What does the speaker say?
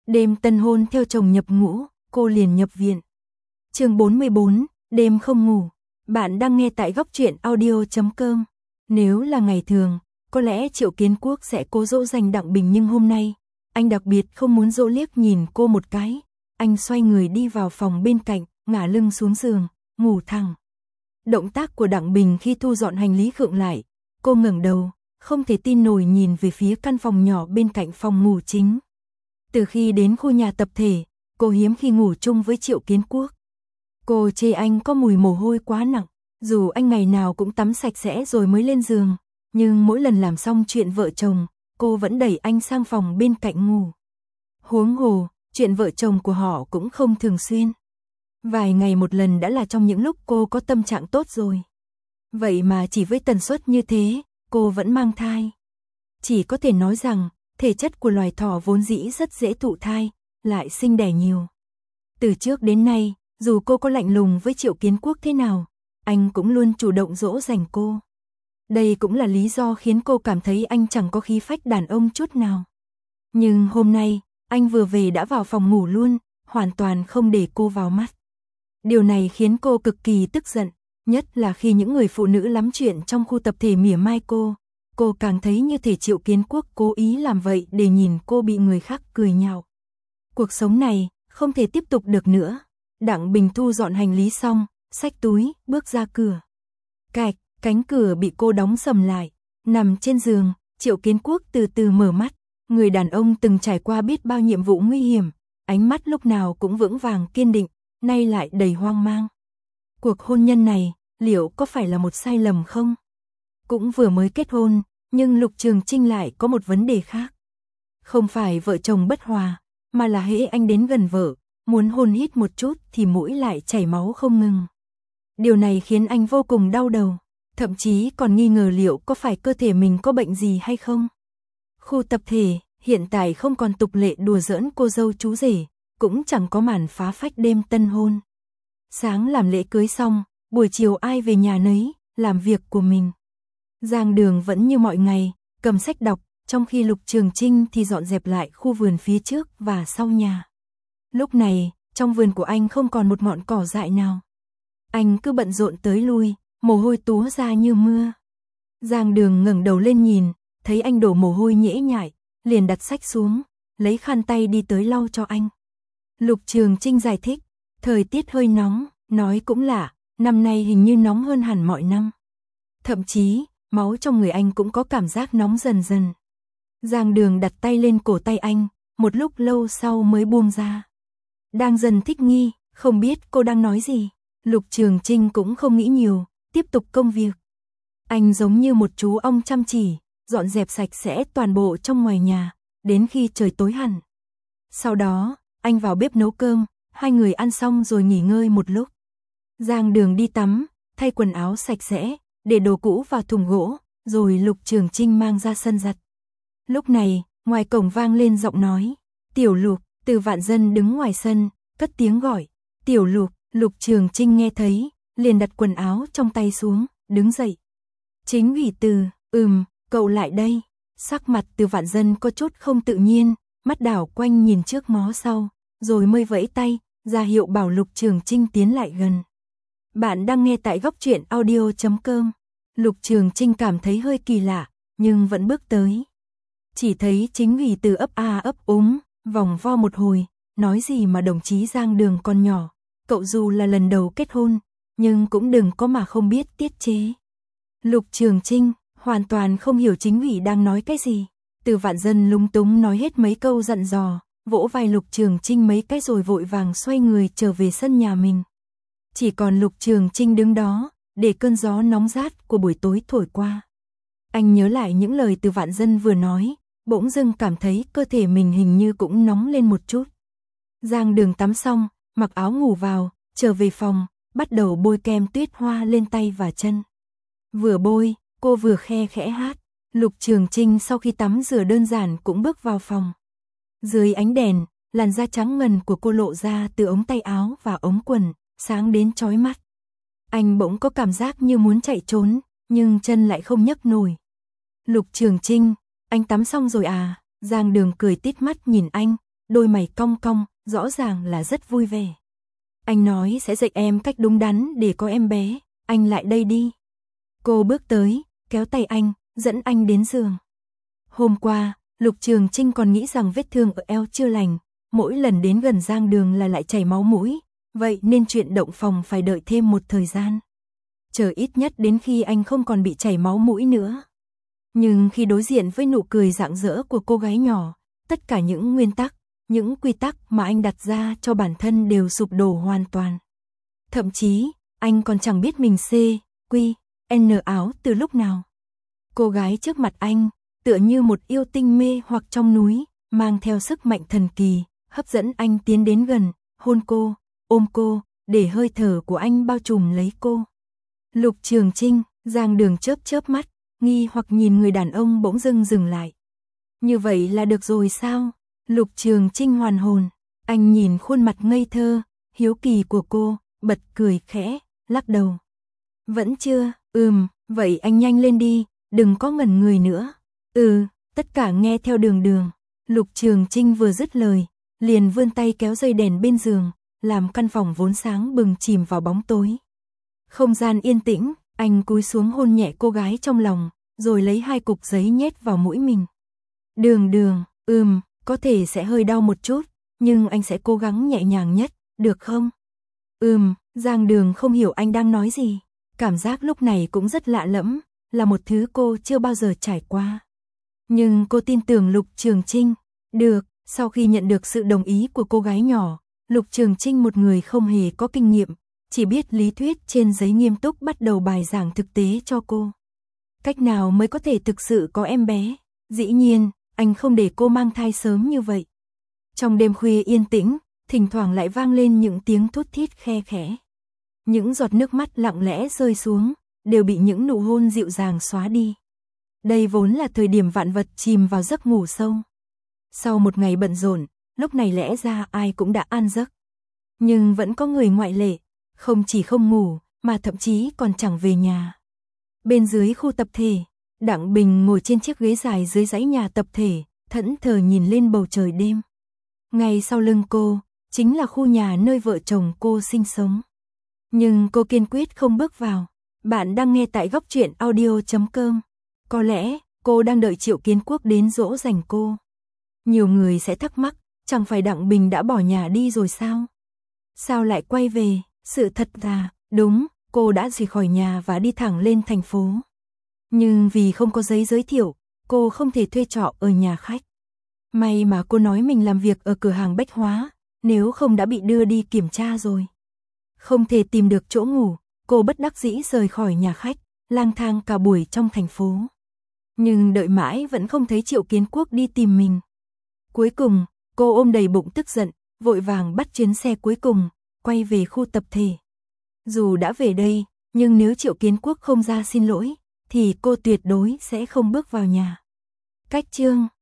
Đêm tân hôn theo chồng nhập ngũ, cô liền nhập viện. Chương 44, đêm không ngủ. Bạn đang nghe tại góc truyện audio.com. Nếu là ngày thường, có lẽ Triệu Kiến Quốc sẽ cố dỗ dành Đặng Bình, nhưng hôm nay, anh đặc biệt không muốn dỗ liếc nhìn cô một cái. Anh xoay người đi vào phòng bên cạnh, ngả lưng xuống giường, ngủ thẳng. Động tác của Đặng Bình khi thu dọn hành lý khựng lại, cô ngẩng đầu, không thể tin nổi nhìn về phía căn phòng nhỏ bên cạnh phòng ngủ chính. Từ khi đến khu nhà tập thể, cô hiếm khi ngủ chung với Triệu Kiến Quốc. Cô chê anh có mùi mồ hôi quá nặng, dù anh ngày nào cũng tắm sạch sẽ rồi mới lên giường, nhưng mỗi lần làm xong chuyện vợ chồng, cô vẫn đẩy anh sang phòng bên cạnh ngủ. Huống hồ, chuyện vợ chồng của họ cũng không thường xuyên. Vài ngày một lần đã là trong những lúc cô có tâm trạng tốt rồi. Vậy mà chỉ với tần suất như thế, cô vẫn mang thai. Chỉ có thể nói rằng, thể chất của loài thỏ vốn dĩ rất dễ thụ thai, lại sinh đẻ nhiều. Từ trước đến nay, dù cô có lạnh lùng với Triệu Kiến Quốc thế nào, anh cũng luôn chủ động dỗ dành cô. Đây cũng là lý do khiến cô cảm thấy anh chẳng có khí phách đàn ông chút nào. Nhưng hôm nay, anh vừa về đã vào phòng ngủ luôn, hoàn toàn không để cô vào mắt. Điều này khiến cô cực kỳ tức giận, nhất là khi những người phụ nữ lắm chuyện trong khu tập thể mỉa mai cô càng thấy như thể Triệu Kiến Quốc cố ý làm vậy để nhìn cô bị người khác cười nhạo. Cuộc sống này không thể tiếp tục được nữa. Đặng Bình thu dọn hành lý xong, xách túi, bước ra cửa. Cạch, cánh cửa bị cô đóng sầm lại. Nằm trên giường, Triệu Kiến Quốc từ từ mở mắt. Người đàn ông từng trải qua biết bao nhiệm vụ nguy hiểm, ánh mắt lúc nào cũng vững vàng kiên định, nay lại đầy hoang mang. Cuộc hôn nhân này, liệu có phải là một sai lầm không? Cũng vừa mới kết hôn, nhưng Lục Trường Chinh lại có một vấn đề khác. Không phải vợ chồng bất hòa, mà là hễ anh đến gần vợ, muốn hôn hít một chút thì mũi lại chảy máu không ngừng. Điều này khiến anh vô cùng đau đầu, thậm chí còn nghi ngờ liệu có phải cơ thể mình có bệnh gì hay không. Khu tập thể, hiện tại không còn tục lệ đùa giỡn cô dâu chú rể, cũng chẳng có màn phá phách đêm tân hôn. Sáng làm lễ cưới xong, buổi chiều ai về nhà nấy, làm việc của mình. Giang Đường vẫn như mọi ngày, cầm sách đọc, trong khi Lục Trường Chinh thì dọn dẹp lại khu vườn phía trước và sau nhà. Lúc này, trong vườn của anh không còn một ngọn cỏ dại nào. Anh cứ bận rộn tới lui, mồ hôi túa ra như mưa. Giang Đường ngẩng đầu lên nhìn, thấy anh đổ mồ hôi nhễ nhại, liền đặt sách xuống, lấy khăn tay đi tới lau cho anh. Lục Trường Chinh giải thích, thời tiết hơi nóng, nói cũng lạ, năm nay hình như nóng hơn hẳn mọi năm. Thậm chí, máu trong người anh cũng có cảm giác nóng dần dần. Giang Đường đặt tay lên cổ tay anh, một lúc lâu sau mới buông ra. Đang dần thích nghi, không biết cô đang nói gì. Lục Trường Chinh cũng không nghĩ nhiều, tiếp tục công việc. Anh giống như một chú ong chăm chỉ, dọn dẹp sạch sẽ toàn bộ trong ngoài nhà, đến khi trời tối hẳn. Sau đó, anh vào bếp nấu cơm, hai người ăn xong rồi nghỉ ngơi một lúc. Giang Đường đi tắm, thay quần áo sạch sẽ, để đồ cũ vào thùng gỗ, rồi Lục Trường Chinh mang ra sân giặt. Lúc này, ngoài cổng vang lên giọng nói, "Tiểu Lục." Từ Vạn Dân đứng ngoài sân, cất tiếng gọi, "Tiểu Lục." Lục Trường Chinh nghe thấy, liền đặt quần áo trong tay xuống, đứng dậy. "Chính ủy Từ, cậu lại đây." Sắc mặt Từ Vạn Dân có chút không tự nhiên, mắt đảo quanh nhìn trước ngó sau, rồi mới vẫy tay, ra hiệu bảo Lục Trường Chinh tiến lại gần. Bạn đang nghe tại góc truyện audio.com. Lục Trường Chinh cảm thấy hơi kỳ lạ, nhưng vẫn bước tới. Chỉ thấy Chính ủy Từ ấp a ấp úng, vòng vo một hồi, nói gì mà đồng chí Giang Đường còn nhỏ, cậu dù là lần đầu kết hôn, nhưng cũng đừng có mà không biết tiết chế. Lục Trường Chinh hoàn toàn không hiểu Chính ủy đang nói cái gì. Từ Vạn Dân lúng túng nói hết mấy câu dặn dò, vỗ vai Lục Trường Chinh mấy cái rồi vội vàng xoay người trở về sân nhà mình. Chỉ còn Lục Trường Chinh đứng đó, để cơn gió nóng rát của buổi tối thổi qua. Anh nhớ lại những lời Từ Vạn Dân vừa nói, bỗng dưng cảm thấy cơ thể mình hình như cũng nóng lên một chút. Giang Đường tắm xong, mặc áo ngủ vào, trở về phòng, bắt đầu bôi kem tuyết hoa lên tay và chân. Vừa bôi, cô vừa khe khẽ hát. Lục Trường Chinh sau khi tắm rửa đơn giản cũng bước vào phòng. Dưới ánh đèn, làn da trắng ngần của cô lộ ra từ ống tay áo và ống quần, sáng đến chói mắt. Anh bỗng có cảm giác như muốn chạy trốn, nhưng chân lại không nhấc nổi. "Lục Trường Chinh, anh tắm xong rồi à?" Giang Đường cười tít mắt nhìn anh, đôi mày cong cong, rõ ràng là rất vui vẻ. Anh nói sẽ dạy em cách đúng đắn để có em bé, anh lại đây đi. Cô bước tới, kéo tay anh, dẫn anh đến giường. Hôm qua, Lục Trường Trinh còn nghĩ rằng vết thương ở eo chưa lành, mỗi lần đến gần Giang Đường là lại chảy máu mũi, vậy nên chuyện động phòng phải đợi thêm một thời gian. Chờ ít nhất đến khi anh không còn bị chảy máu mũi nữa. Nhưng khi đối diện với nụ cười rạng rỡ của cô gái nhỏ, tất cả những nguyên tắc, những quy tắc mà anh đặt ra cho bản thân đều sụp đổ hoàn toàn. Thậm chí, anh còn chẳng biết mình quy, n áo từ lúc nào. Cô gái trước mặt anh, tựa như một yêu tinh mê hoặc trong núi, mang theo sức mạnh thần kỳ, hấp dẫn anh tiến đến gần, hôn cô, ôm cô, để hơi thở của anh bao trùm lấy cô. Lục Trường Trinh, Giang Đường chớp chớp mắt, nghi hoặc nhìn người đàn ông bỗng dưng dừng lại. Như vậy là được rồi sao? Lục Trường Trinh hoàn hồn, anh nhìn khuôn mặt ngây thơ, hiếu kỳ của cô, bật cười khẽ, lắc đầu. Vẫn chưa, vậy anh nhanh lên đi, đừng có ngẩn người nữa. Tất cả nghe theo Đường Đường. Lục Trường Trinh vừa dứt lời, liền vươn tay kéo dây đèn bên giường, làm căn phòng vốn sáng bừng chìm vào bóng tối. Không gian yên tĩnh, anh cúi xuống hôn nhẹ cô gái trong lòng, rồi lấy 2 cục giấy nhét vào mũi mình. Đường Đường, có thể sẽ hơi đau một chút, nhưng anh sẽ cố gắng nhẹ nhàng nhất, được không? Giang Đường không hiểu anh đang nói gì. Cảm giác lúc này cũng rất lạ lẫm, là một thứ cô chưa bao giờ trải qua. Nhưng cô tin tưởng Lục Trường Trinh. Được, sau khi nhận được sự đồng ý của cô gái nhỏ, Lục Trường Trinh một người không hề có kinh nghiệm, chỉ biết lý thuyết trên giấy nghiêm túc bắt đầu bài giảng thực tế cho cô. Cách nào mới có thể thực sự có em bé? Dĩ nhiên, anh không để cô mang thai sớm như vậy. Trong đêm khuya yên tĩnh, thỉnh thoảng lại vang lên những tiếng thút thít khe khẽ. Những giọt nước mắt lặng lẽ rơi xuống, đều bị những nụ hôn dịu dàng xóa đi. Đây vốn là thời điểm vạn vật chìm vào giấc ngủ sâu. Sau một ngày bận rộn, lúc này lẽ ra ai cũng đã an giấc. Nhưng vẫn có người ngoại lệ, không chỉ không ngủ, mà thậm chí còn chẳng về nhà. Bên dưới khu tập thể, Đặng Bình ngồi trên chiếc ghế dài dưới dãy nhà tập thể, thẫn thờ nhìn lên bầu trời đêm. Ngay sau lưng cô, chính là khu nhà nơi vợ chồng cô sinh sống. Nhưng cô kiên quyết không bước vào. Bạn đang nghe tại góc truyện audio.com. Có lẽ, cô đang đợi Triệu Kiến Quốc đến dỗ dành cô. Nhiều người sẽ thắc mắc, chẳng phải Đặng Bình đã bỏ nhà đi rồi sao? Sao lại quay về? Sự thật là, đúng, cô đã rời khỏi nhà và đi thẳng lên thành phố. Nhưng vì không có giấy giới thiệu, cô không thể thuê trọ ở nhà khách. May mà cô nói mình làm việc ở cửa hàng bách hóa, nếu không đã bị đưa đi kiểm tra rồi. Không thể tìm được chỗ ngủ, cô bất đắc dĩ rời khỏi nhà khách, lang thang cả buổi trong thành phố. Nhưng đợi mãi vẫn không thấy Triệu Kiến Quốc đi tìm mình. Cuối cùng, cô ôm đầy bụng tức giận, vội vàng bắt chuyến xe cuối cùng, quay về khu tập thể. Dù đã về đây, nhưng nếu Triệu Kiến Quốc không ra xin lỗi, thì cô tuyệt đối sẽ không bước vào nhà. Cách chương